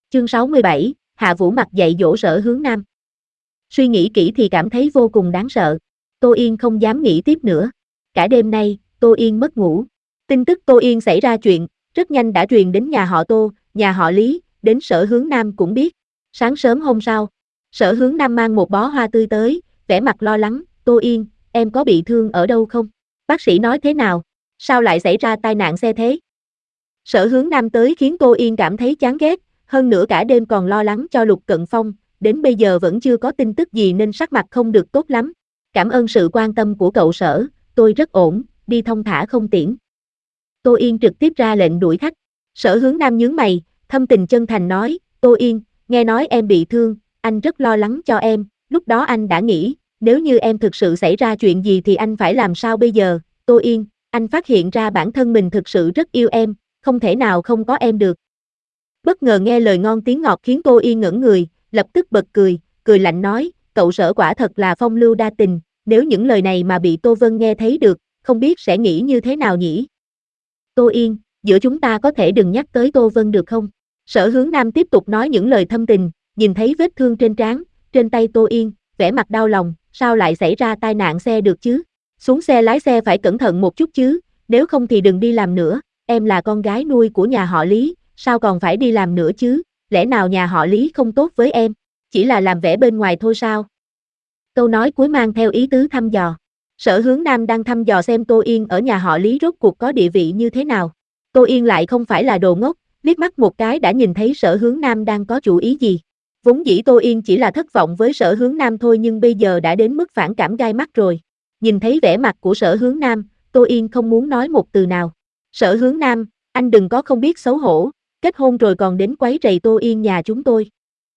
Chương 67, Hạ Vũ Mặc dạy dỗ Sở Hướng Nam. Suy nghĩ kỹ thì cảm thấy vô cùng đáng sợ. Tô Yên không dám nghĩ tiếp nữa. Cả đêm nay, Tô Yên mất ngủ. Tin tức Tô Yên xảy ra chuyện, rất nhanh đã truyền đến nhà họ Tô, nhà họ Lý, đến Sở Hướng Nam cũng biết. Sáng sớm hôm sau, Sở Hướng Nam mang một bó hoa tươi tới, vẻ mặt lo lắng, Tô Yên, em có bị thương ở đâu không? Bác sĩ nói thế nào? Sao lại xảy ra tai nạn xe thế? Sở Hướng Nam tới khiến Tô Yên cảm thấy chán ghét, hơn nữa cả đêm còn lo lắng cho Lục Cận Phong, đến bây giờ vẫn chưa có tin tức gì nên sắc mặt không được tốt lắm. Cảm ơn sự quan tâm của cậu Sở, tôi rất ổn, đi thong thả không tiễn. Tô Yên trực tiếp ra lệnh đuổi khách. Sở Hướng Nam nhướng mày, thâm tình chân thành nói, Tô Yên, nghe nói em bị thương, anh rất lo lắng cho em, lúc đó anh đã nghĩ, nếu như em thực sự xảy ra chuyện gì thì anh phải làm sao bây giờ, Tô Yên, anh phát hiện ra bản thân mình thực sự rất yêu em, không thể nào không có em được. Bất ngờ nghe lời ngon tiếng ngọt khiến Tô Yên ngẩn người, lập tức bật cười, cười lạnh nói, cậu Sở quả thật là phong lưu đa tình, nếu những lời này mà bị Tô Vân nghe thấy được, không biết sẽ nghĩ như thế nào nhỉ? Tô Yên, giữa chúng ta có thể đừng nhắc tới Tô Vân được không? Sở Hướng Nam tiếp tục nói những lời thâm tình, nhìn thấy vết thương trên trán, trên tay Tô Yên, vẻ mặt đau lòng, sao lại xảy ra tai nạn xe được chứ? Xuống xe lái xe phải cẩn thận một chút chứ, nếu không thì đừng đi làm nữa, em là con gái nuôi của nhà họ Lý, sao còn phải đi làm nữa chứ, lẽ nào nhà họ Lý không tốt với em, chỉ là làm vẻ bên ngoài thôi sao? Câu nói cuối mang theo ý tứ thăm dò. Sở Hướng Nam đang thăm dò xem Tô Yên ở nhà họ Lý rốt cuộc có địa vị như thế nào. Tô Yên lại không phải là đồ ngốc, liếc mắt một cái đã nhìn thấy Sở Hướng Nam đang có chủ ý gì. Vốn dĩ Tô Yên chỉ là thất vọng với Sở Hướng Nam thôi nhưng bây giờ đã đến mức phản cảm gai mắt rồi. Nhìn thấy vẻ mặt của Sở Hướng Nam, Tô Yên không muốn nói một từ nào. Sở Hướng Nam, anh đừng có không biết xấu hổ, kết hôn rồi còn đến quấy rầy Tô Yên nhà chúng tôi.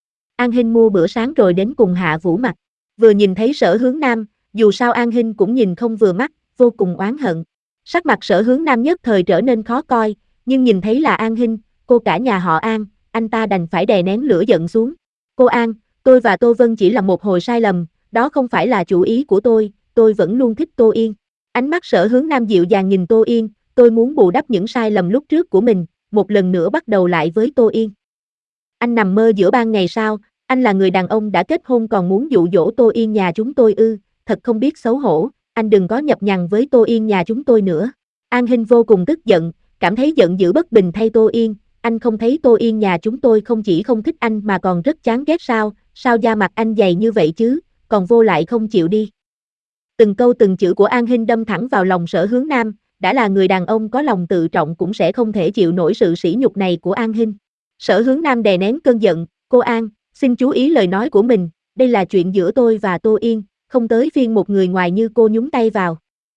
An Hinh mua bữa sáng rồi đến cùng Hạ Vũ Mặc. Vừa nhìn thấy Sở Hướng Nam, dù sao An Hinh cũng nhìn không vừa mắt, vô cùng oán hận. Sắc mặt Sở Hướng Nam nhất thời trở nên khó coi, nhưng nhìn thấy là An Hinh, cô cả nhà họ An, anh ta đành phải đè nén lửa giận xuống. Cô An, tôi và Tô Vân chỉ là một hồi sai lầm, đó không phải là chủ ý của tôi vẫn luôn thích Tô Yên. Ánh mắt Sở Hướng Nam dịu dàng nhìn Tô Yên, tôi muốn bù đắp những sai lầm lúc trước của mình, một lần nữa bắt đầu lại với Tô Yên. Anh nằm mơ giữa ban ngày sao, anh là người đàn ông đã kết hôn còn muốn dụ dỗ Tô Yên nhà chúng tôi ư, thật không biết xấu hổ, anh đừng có nhập nhằng với Tô Yên nhà chúng tôi nữa. An Hinh vô cùng tức giận, cảm thấy giận dữ bất bình thay Tô Yên, anh không thấy Tô Yên nhà chúng tôi không chỉ không thích anh mà còn rất chán ghét sao da mặt anh dày như vậy chứ, còn vô lại không chịu đi. Từng câu từng chữ của An Hinh đâm thẳng vào lòng Sở Hướng Nam, đã là người đàn ông có lòng tự trọng cũng sẽ không thể chịu nổi sự sỉ nhục này của An Hinh. Sở Hướng Nam đè nén cơn giận, cô An, xin chú ý lời nói của mình, đây là chuyện giữa tôi và Tô Yên, không tới phiên một người ngoài như cô nhúng tay vào.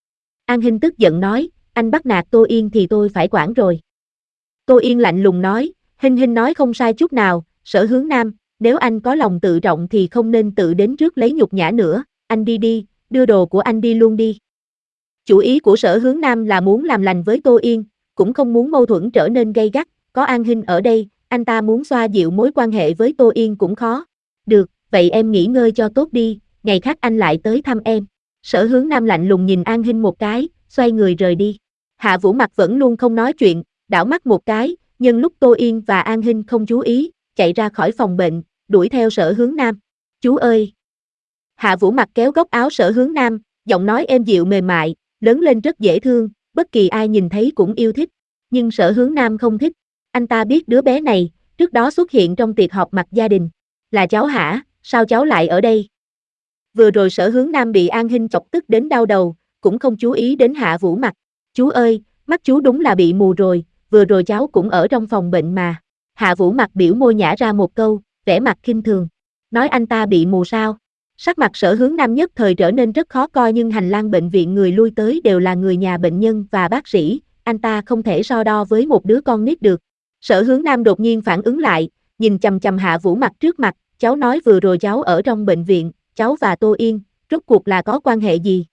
An Hinh tức giận nói, anh bắt nạt Tô Yên thì tôi phải quản rồi. Tô Yên lạnh lùng nói, Hinh nói không sai chút nào, Sở Hướng Nam, nếu anh có lòng tự trọng thì không nên tự đến trước lấy nhục nhã nữa, anh đi, đưa đồ của anh đi luôn đi. Chủ ý của Sở Hướng Nam là muốn làm lành với Tô Yên, cũng không muốn mâu thuẫn trở nên gay gắt, có An Hinh ở đây, anh ta muốn xoa dịu mối quan hệ với Tô Yên cũng khó. Được, vậy em nghỉ ngơi cho tốt đi, ngày khác anh lại tới thăm em. Sở Hướng Nam lạnh lùng nhìn An Hinh một cái, xoay người rời đi. Hạ Vũ Mặc vẫn luôn không nói chuyện, đảo mắt một cái, nhân lúc Tô Yên và An Hinh không chú ý, chạy ra khỏi phòng bệnh, đuổi theo Sở Hướng Nam. Chú ơi! Hạ Vũ Mặc kéo góc áo Sở Hướng Nam, giọng nói êm dịu mềm mại, lớn lên rất dễ thương, bất kỳ ai nhìn thấy cũng yêu thích. Nhưng Sở Hướng Nam không thích. Anh ta biết đứa bé này, trước đó xuất hiện trong tiệc họp mặt gia đình. Là cháu hả, sao cháu lại ở đây? Vừa rồi Sở Hướng Nam bị An Hinh chọc tức đến đau đầu, cũng không chú ý đến Hạ Vũ Mặc. Chú ơi, mắt chú đúng là bị mù rồi, vừa rồi cháu cũng ở trong phòng bệnh mà. Hạ Vũ Mặc biểu môi nhả ra một câu, vẻ mặt khinh thường. Nói anh ta bị mù sao? Sắc mặt Sở Hướng Nam nhất thời trở nên rất khó coi nhưng hành lang bệnh viện người lui tới đều là người nhà bệnh nhân và bác sĩ, anh ta không thể so đo với một đứa con nít được. Sở Hướng Nam đột nhiên phản ứng lại, nhìn chằm chằm Hạ Vũ Mặc trước mặt, cháu nói vừa rồi cháu ở trong bệnh viện, cháu và Tô Yên, rốt cuộc là có quan hệ gì?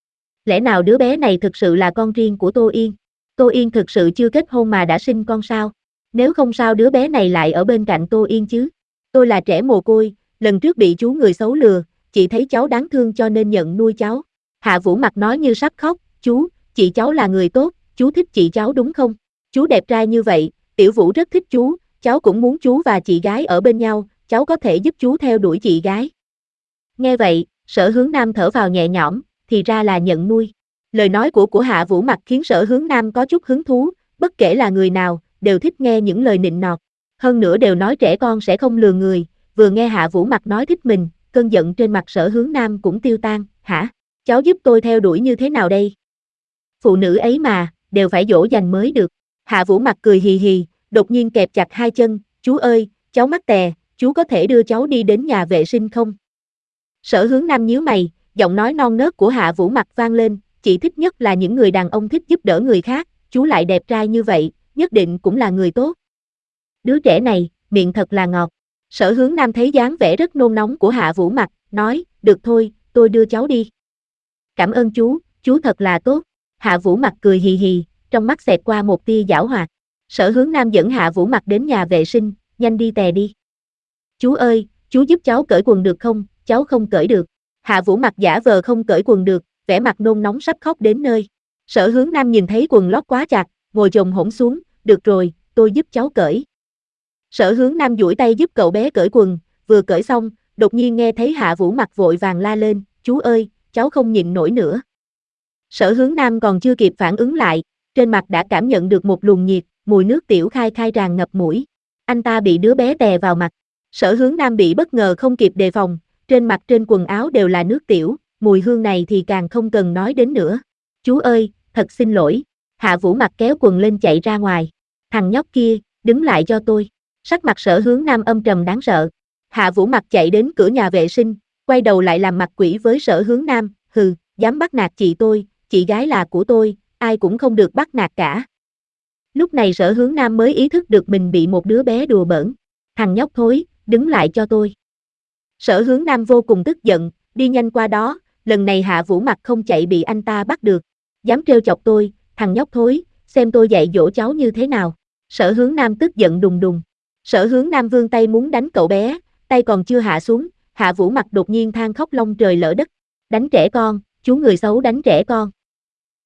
Lẽ nào đứa bé này thực sự là con riêng của Tô Yên? Tô Yên thực sự chưa kết hôn mà đã sinh con sao? Nếu không sao đứa bé này lại ở bên cạnh Tô Yên chứ? Tôi là trẻ mồ côi, lần trước bị chú người xấu lừa, chị thấy cháu đáng thương cho nên nhận nuôi cháu. Hạ Vũ Mặc nói như sắp khóc, chú, chị cháu là người tốt, chú thích chị cháu đúng không? Chú đẹp trai như vậy, Tiểu Vũ rất thích chú, cháu cũng muốn chú và chị gái ở bên nhau, cháu có thể giúp chú theo đuổi chị gái. Nghe vậy, Sở Hướng Nam thở vào nhẹ nhõm, thì ra là nhận nuôi. Lời nói của Hạ Vũ Mặc khiến Sở Hướng Nam có chút hứng thú, bất kể là người nào, đều thích nghe những lời nịnh nọt. Hơn nữa đều nói trẻ con sẽ không lừa người, vừa nghe Hạ Vũ Mặc nói thích mình, cơn giận trên mặt Sở Hướng Nam cũng tiêu tan. Hả? Cháu giúp tôi theo đuổi như thế nào đây? Phụ nữ ấy mà, đều phải dỗ dành mới được. Hạ Vũ Mặc cười hì hì, đột nhiên kẹp chặt hai chân, chú ơi, cháu mắc tè, chú có thể đưa cháu đi đến nhà vệ sinh không? Sở Hướng Nam nhíu mày, giọng nói non nớt của Hạ Vũ Mặc vang lên, chị thích nhất là những người đàn ông thích giúp đỡ người khác, chú lại đẹp trai như vậy, nhất định cũng là người tốt. Đứa trẻ này, miệng thật là ngọt. Sở Hướng Nam thấy dáng vẻ rất nôn nóng của Hạ Vũ Mặc, nói, được thôi, tôi đưa cháu đi. Cảm ơn chú thật là tốt. Hạ Vũ Mặc cười hì hì, trong mắt xẹt qua một tia giảo hoạt. Sở Hướng Nam dẫn Hạ Vũ Mặc đến nhà vệ sinh, nhanh đi tè đi. Chú ơi, chú giúp cháu cởi quần được không, cháu không cởi được. Hạ Vũ Mặc giả vờ không cởi quần được, vẻ mặt nôn nóng sắp khóc đến nơi. Sở Hướng Nam nhìn thấy quần lót quá chặt, ngồi chồm hổm xuống, được rồi, tôi giúp cháu cởi. Sở Hướng Nam duỗi tay giúp cậu bé cởi quần, vừa cởi xong, đột nhiên nghe thấy Hạ Vũ Mặc vội vàng la lên, chú ơi, cháu không nhịn nổi nữa. Sở Hướng Nam còn chưa kịp phản ứng lại, trên mặt đã cảm nhận được một luồng nhiệt, mùi nước tiểu khai khai tràn ngập mũi. Anh ta bị đứa bé tè vào mặt. Sở Hướng Nam bị bất ngờ không kịp đề phòng, trên mặt trên quần áo đều là nước tiểu, mùi hương này thì càng không cần nói đến nữa. Chú ơi, thật xin lỗi. Hạ Vũ Mặc kéo quần lên chạy ra ngoài. Thằng nhóc kia, đứng lại cho tôi. Sắc mặt Sở Hướng Nam âm trầm đáng sợ. Hạ Vũ Mặc chạy đến cửa nhà vệ sinh, quay đầu lại làm mặt quỷ với Sở Hướng Nam, hừ, dám bắt nạt chị tôi, chị gái là của tôi, ai cũng không được bắt nạt cả. Lúc này Sở Hướng Nam mới ý thức được mình bị một đứa bé đùa bỡn. Thằng nhóc thối, đứng lại cho tôi. Sở Hướng Nam vô cùng tức giận, đi nhanh qua đó, lần này Hạ Vũ Mặc không chạy bị anh ta bắt được. Dám trêu chọc tôi, thằng nhóc thối, xem tôi dạy dỗ cháu như thế nào. Sở Hướng Nam tức giận đùng đùng. Sở Hướng Nam vươn tay muốn đánh cậu bé, tay còn chưa hạ xuống, Hạ Vũ Mặc đột nhiên than khóc long trời lỡ đất. Đánh trẻ con, chú người xấu đánh trẻ con.